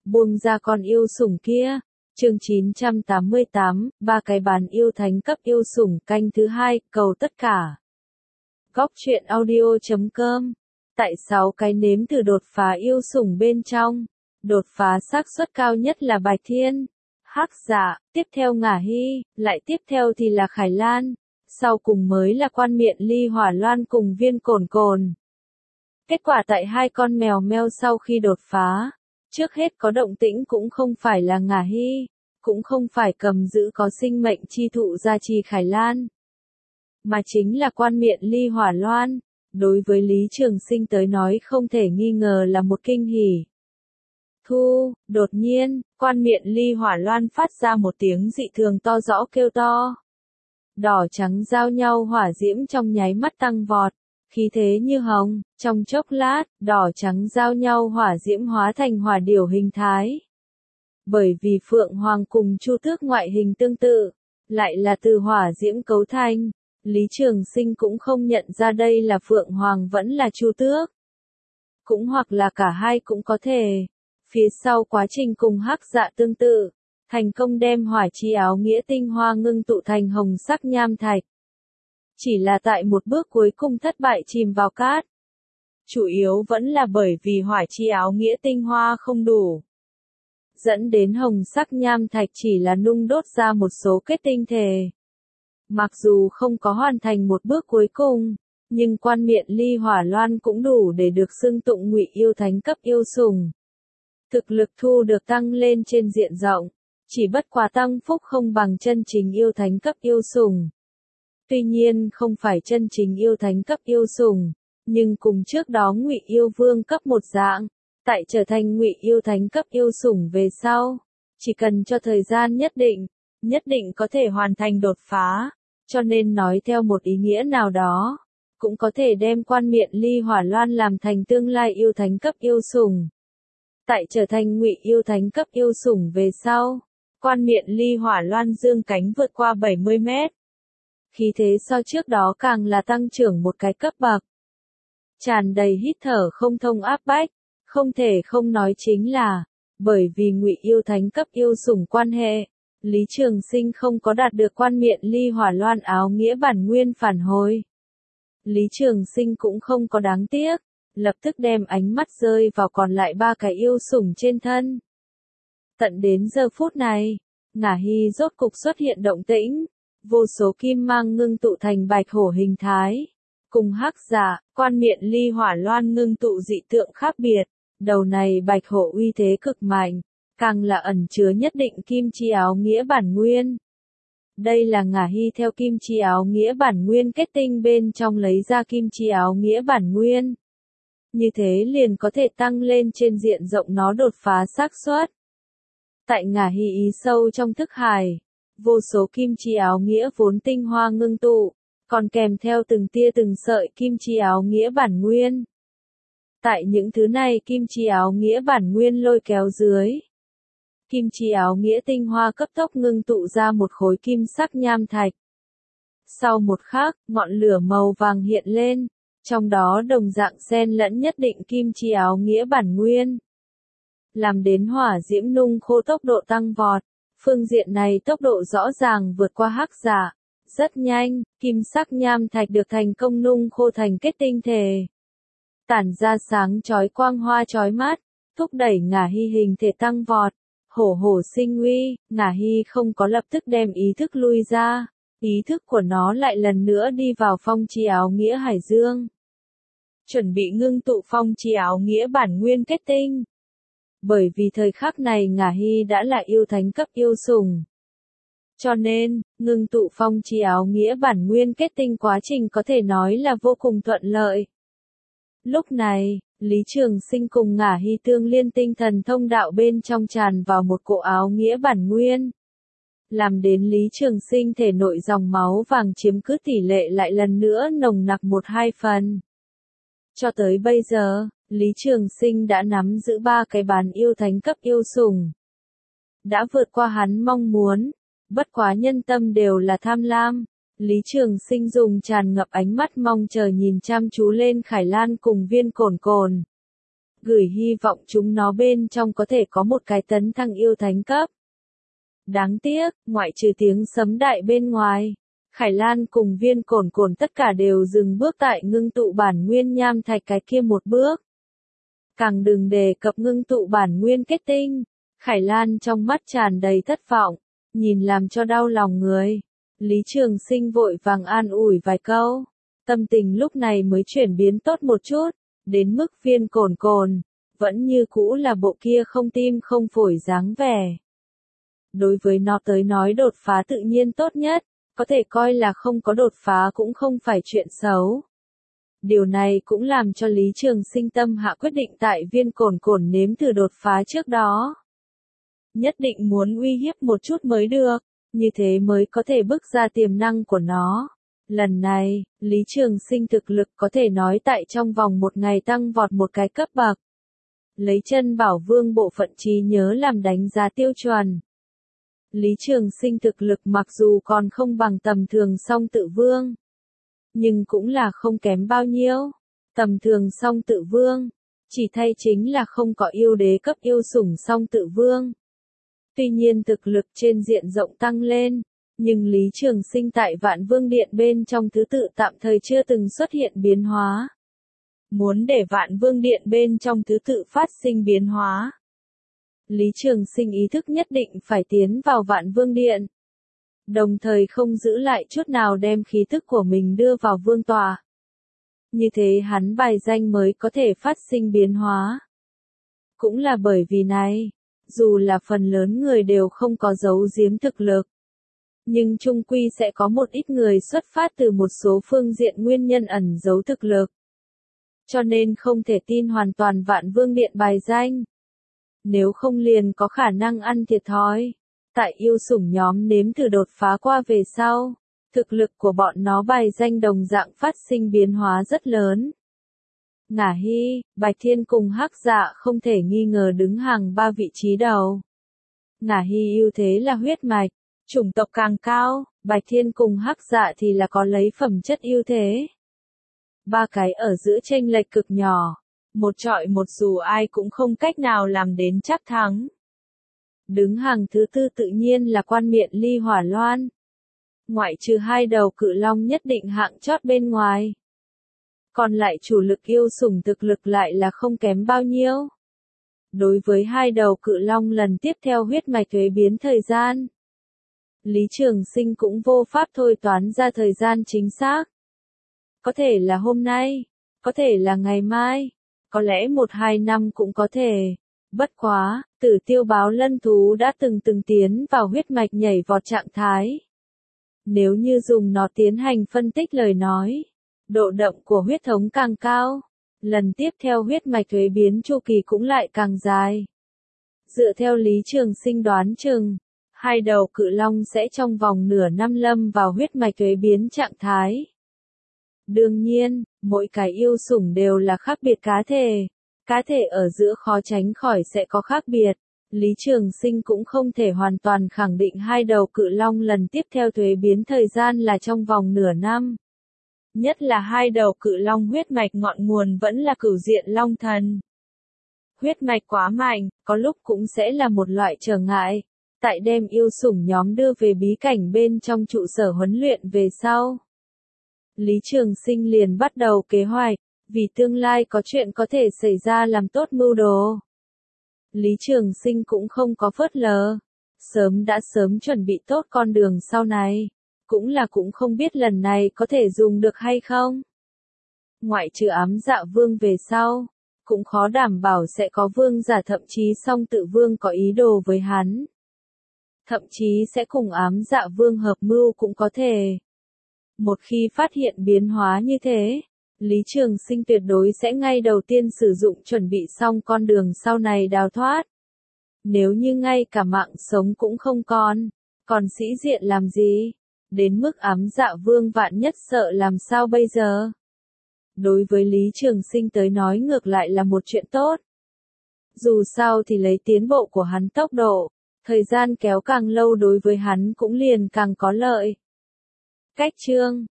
Buông ra con yêu sủng kia. Chương 988, ba cái bán yêu thánh cấp yêu sủng canh thứ hai, cầu tất cả. Góc truyện audio.com. Tại 6 cái nếm thử đột phá yêu sủng bên trong. Đột phá xác suất cao nhất là Bạch Thiên, Hắc Dạ, tiếp theo Ngả Hy, lại tiếp theo thì là Khải Lan, sau cùng mới là Quan Miện Ly Hỏa Loan cùng Viên Cồn Cồn. Kết quả tại hai con mèo meo sau khi đột phá, trước hết có động tĩnh cũng không phải là Ngả Hy, cũng không phải cầm giữ có sinh mệnh chi thụ gia trì Khải Lan, mà chính là Quan Miện Ly Hỏa Loan. Đối với Lý Trường Sinh tới nói không thể nghi ngờ là một kinh hỉ. Đột nhiên, Quan Miện Ly Hỏa Loan phát ra một tiếng dị thường to rõ kêu to. Đỏ trắng giao nhau hỏa diễm trong nháy mắt tăng vọt, khí thế như hồng, trong chốc lát, đỏ trắng giao nhau hỏa diễm hóa thành hỏa điểu hình thái. Bởi vì Phượng Hoàng cùng Chu Tước ngoại hình tương tự, lại là từ hỏa diễm cấu thành, Lý Trường Sinh cũng không nhận ra đây là Phượng Hoàng vẫn là Chu Tước. Cũng hoặc là cả hai cũng có thể. Phía sau quá trình cùng Hắc Dạ tương tự, thành công đem hỏa chi áo nghĩa tinh hoa ngưng tụ thành hồng sắc nham thạch. Chỉ là tại một bước cuối cùng thất bại chìm vào cát. Chủ yếu vẫn là bởi vì hỏa chi áo nghĩa tinh hoa không đủ. Dẫn đến hồng sắc nham thạch chỉ là nung đốt ra một số kết tinh thể. Mặc dù không có hoàn thành một bước cuối cùng, nhưng Quan Miện Ly Hỏa Loan cũng đủ để được xưng tụng ngụy yêu thánh cấp yêu sủng. Thực lực thu được tăng lên trên diện rộng, chỉ bất quá tăng phúc không bằng chân chính yêu thánh cấp yêu sủng. Tuy nhiên không phải chân chính yêu thánh cấp yêu sủng, nhưng cùng trước đó ngụy yêu vương cấp một dạng, tại trở thành ngụy yêu thánh cấp yêu sủng về sau, chỉ cần cho thời gian nhất định có thể hoàn thành đột phá, cho nên nói theo một ý nghĩa nào đó, cũng có thể đem Quan Miện Ly Hỏa Loan làm thành tương lai yêu thánh cấp yêu sủng. Tại trở thành ngụy yêu thánh cấp yêu sủng về sau, Quan Miện Ly Hỏa Loan dương cánh vượt qua 70 mét. Khí thế so trước đó càng là tăng trưởng một cái cấp bậc. Tràn đầy hít thở không thông áp bách, không thể không nói chính là, bởi vì ngụy yêu thánh cấp yêu sủng quan hệ, Lý Trường Sinh không có đạt được Quan Miện Ly Hỏa Loan áo nghĩa bản nguyên phản hồi. Lý Trường Sinh cũng không có đáng tiếc, lập tức đem ánh mắt rơi vào còn lại ba cái yêu sủng trên thân. Tận đến giờ phút này, Ngả Hy rốt cục xuất hiện động tĩnh, vô số kim mang ngưng tụ thành bạch hổ hình thái. Cùng Hắc Dạ, Quan Miện Ly Hỏa Loan ngưng tụ dị tượng khác biệt, đầu này bạch hổ uy thế cực mạnh, càng là ẩn chứa nhất định kim chi áo nghĩa bản nguyên. Đây là Ngả Hy theo kim chi áo nghĩa bản nguyên kết tinh bên trong lấy ra kim chi áo nghĩa bản nguyên. Như thế liền có thể tăng lên trên diện rộng nó đột phá xác suất. Tại Ngả Hy ý sâu trong thức hải, vô số kim chi áo nghĩa vốn tinh hoa ngưng tụ, còn kèm theo từng tia từng sợi kim chi áo nghĩa bản nguyên. Tại những thứ này kim chi áo nghĩa bản nguyên lôi kéo dưới, kim chi áo nghĩa tinh hoa cấp tốc ngưng tụ ra một khối kim sắc nham thạch. Sau một khắc, ngọn lửa màu vàng hiện lên, trong đó đồng dạng xen lẫn nhất định kim chi áo nghĩa bản nguyên. Làm đến hỏa diễm nung khô tốc độ tăng vọt, phương diện này tốc độ rõ ràng vượt qua Hắc Dạ. Rất nhanh, kim sắc nham thạch được thành công nung khô thành kết tinh thể. Tản ra sáng chói quang hoa chói mắt, thúc đẩy Ngả Hy hình thể tăng vọt. Hổ hổ sinh uy, Ngả Hy không có lập tức đem ý thức lui ra, ý thức của nó lại lần nữa đi vào phong chi áo nghĩa hải dương. Chuẩn bị ngưng tụ phong chi áo nghĩa bản nguyên kết tinh. Bởi vì thời khắc này Ngả Hy đã là yêu thánh cấp yêu sủng. Cho nên, ngưng tụ phong chi áo nghĩa bản nguyên kết tinh quá trình có thể nói là vô cùng thuận lợi. Lúc này, Lý Trường Sinh cùng Ngả Hy tương liên tinh thần thông đạo bên trong tràn vào một cỗ áo nghĩa bản nguyên. Làm đến Lý Trường Sinh thể nội dòng máu vàng chiếm cứ tỷ lệ lại lần nữa nồng nặc 1-2 phần. Cho tới bây giờ, Lý Trường Sinh đã nắm giữ 3 cái bán yêu thánh cấp yêu sủng. Đã vượt qua hắn mong muốn, bất quá nhân tâm đều là tham lam. Lý Trường Sinh dùng tràn ngập ánh mắt mong chờ nhìn chăm chú lên Khải Lan cùng Viên Cồn Cồn. gửi hy vọng chúng nó bên trong có thể có một cái tấn thăng yêu thánh cấp. Đáng tiếc, ngoại trừ tiếng sấm đại bên ngoài, Khải Lan cùng Viên Cổn Cổn tất cả đều dừng bước tại ngưng tụ bản nguyên nham thạch cái kia một bước. Càng đừng đề cập ngưng tụ bản nguyên kết tinh. Khải Lan trong mắt tràn đầy thất vọng, nhìn làm cho đau lòng người. Lý Trường Sinh vội vàng an ủi vài câu, tâm tình lúc này mới chuyển biến tốt một chút, đến mức Viên Cổn Cổn vẫn như cũ là bộ kia không tim không phổi dáng vẻ. Đối với nó tới nói đột phá tự nhiên tốt nhất, có thể coi là không có đột phá cũng không phải chuyện xấu. Điều này cũng làm cho Lý Trường Sinh tâm hạ quyết định tại Viên Cổn Cổn nếm thử đột phá trước đó. Nhất định muốn uy hiếp một chút mới được, như thế mới có thể bức ra tiềm năng của nó. Lần này, Lý Trường Sinh thực lực có thể nói tại trong vòng một ngày tăng vọt một cái cấp bậc. Lấy chân bảo vương bộ phận trí nhớ làm đánh giá tiêu chuẩn. Lý Trường Sinh thực lực mặc dù còn không bằng tầm thường song tự vương, nhưng cũng là không kém bao nhiêu. Tầm thường song tự vương, chỉ thay chính là không có yêu đế cấp yêu sủng song tự vương. Tuy nhiên thực lực trên diện rộng tăng lên, nhưng Lý Trường Sinh tại Vạn Vương Điện bên trong thứ tự tạm thời chưa từng xuất hiện biến hóa. Muốn để Vạn Vương Điện bên trong thứ tự phát sinh biến hóa, Lý Trường Sinh ý thức nhất định phải tiến vào Vạn Vương Điện, đồng thời không giữ lại chút nào đem khí tức của mình đưa vào vương tọa. Như thế hắn bài danh mới có thể phát sinh biến hóa. Cũng là bởi vì này, dù là phần lớn người đều không có giấu giếm thực lực, nhưng chung quy sẽ có một ít người xuất phát từ một số phương diện nguyên nhân ẩn giấu thực lực. Cho nên không thể tin hoàn toàn Vạn Vương Điện bài danh. Nếu không liền có khả năng ăn thiệt thòi. Tại yêu sủng nhóm nếm thử đột phá qua về sau, thực lực của bọn nó bài danh đồng dạng phát sinh biến hóa rất lớn. Ngả Hy, Bạch Thiên cùng Hắc Dạ không thể nghi ngờ đứng hàng 3 vị trí đầu. Ngả Hy ưu thế là huyết mạch, chủng tộc càng cao, Bạch Thiên cùng Hắc Dạ thì là có lấy phẩm chất ưu thế. Ba cái ở giữa chênh lệch cực nhỏ, một trọi một dù ai cũng không cách nào làm đến chắc thắng. Đứng hàng thứ tư tự nhiên là Quan Miện Ly Hỏa Loan. Ngoại trừ hai đầu cự long nhất định hạng chót bên ngoài, còn lại chủ lực yêu sủng thực lực lại là không kém bao nhiêu. Đối với hai đầu cự long lần tiếp theo huyết mạch thuế biến thời gian, Lý Trường Sinh cũng vô pháp thôi toán ra thời gian chính xác. Có thể là hôm nay, có thể là ngày mai, có lẽ 1-2 năm cũng có thể. Bất quá, Tử Tiêu Báo Lân thú đã từng tiến vào huyết mạch nhảy vọt trạng thái. Nếu như dùng nó tiến hành phân tích lời nói, độ đậm của huyết thống càng cao, lần tiếp theo huyết mạch thuế biến chu kỳ cũng lại càng dài. Dựa theo Lý Trường Sinh đoán chừng, hai đầu cự long sẽ trong vòng nửa năm lâm vào huyết mạch thuế biến trạng thái. Đương nhiên, mỗi cái yêu sủng đều là khác biệt cá thể ở giữa khó tránh khỏi sẽ có khác biệt. Lý Trường Sinh cũng không thể hoàn toàn khẳng định hai đầu cự long lần tiếp theo thuế biến thời gian là trong vòng nửa năm. Nhất là hai đầu cự long huyết mạch ngọn nguồn vẫn là Cửu Diện Long Thần. Huyết mạch quá mạnh, có lúc cũng sẽ là một loại trở ngại. Tại đem yêu sủng nhóm đưa về bí cảnh bên trong trụ sở huấn luyện về sau, Lý Trường Sinh liền bắt đầu kế hoạch, vì tương lai có chuyện có thể xảy ra làm tốt mưu đồ. Lý Trường Sinh cũng không có phớt lờ, sớm chuẩn bị tốt con đường sau này, cũng không biết lần này có thể dùng được hay không. Ngoại trừ Ám Dạ Vương về sau, cũng khó đảm bảo sẽ có vương giả thậm chí song tự vương có ý đồ với hắn. Thậm chí sẽ cùng Ám Dạ Vương hợp mưu cũng có thể. Một khi phát hiện biến hóa như thế, Lý Trường Sinh tuyệt đối sẽ ngay đầu tiên sử dụng chuẩn bị xong con đường sau này đào thoát. Nếu như ngay cả mạng sống cũng không còn sĩ diện làm gì? Đến mức Ám Dạ Vương vạn nhất sợ làm sao bây giờ? Đối với Lý Trường Sinh tới nói ngược lại là một chuyện tốt. Dù sao thì lấy tiến bộ của hắn tốc độ, thời gian kéo càng lâu đối với hắn cũng liền càng có lợi. Cách chương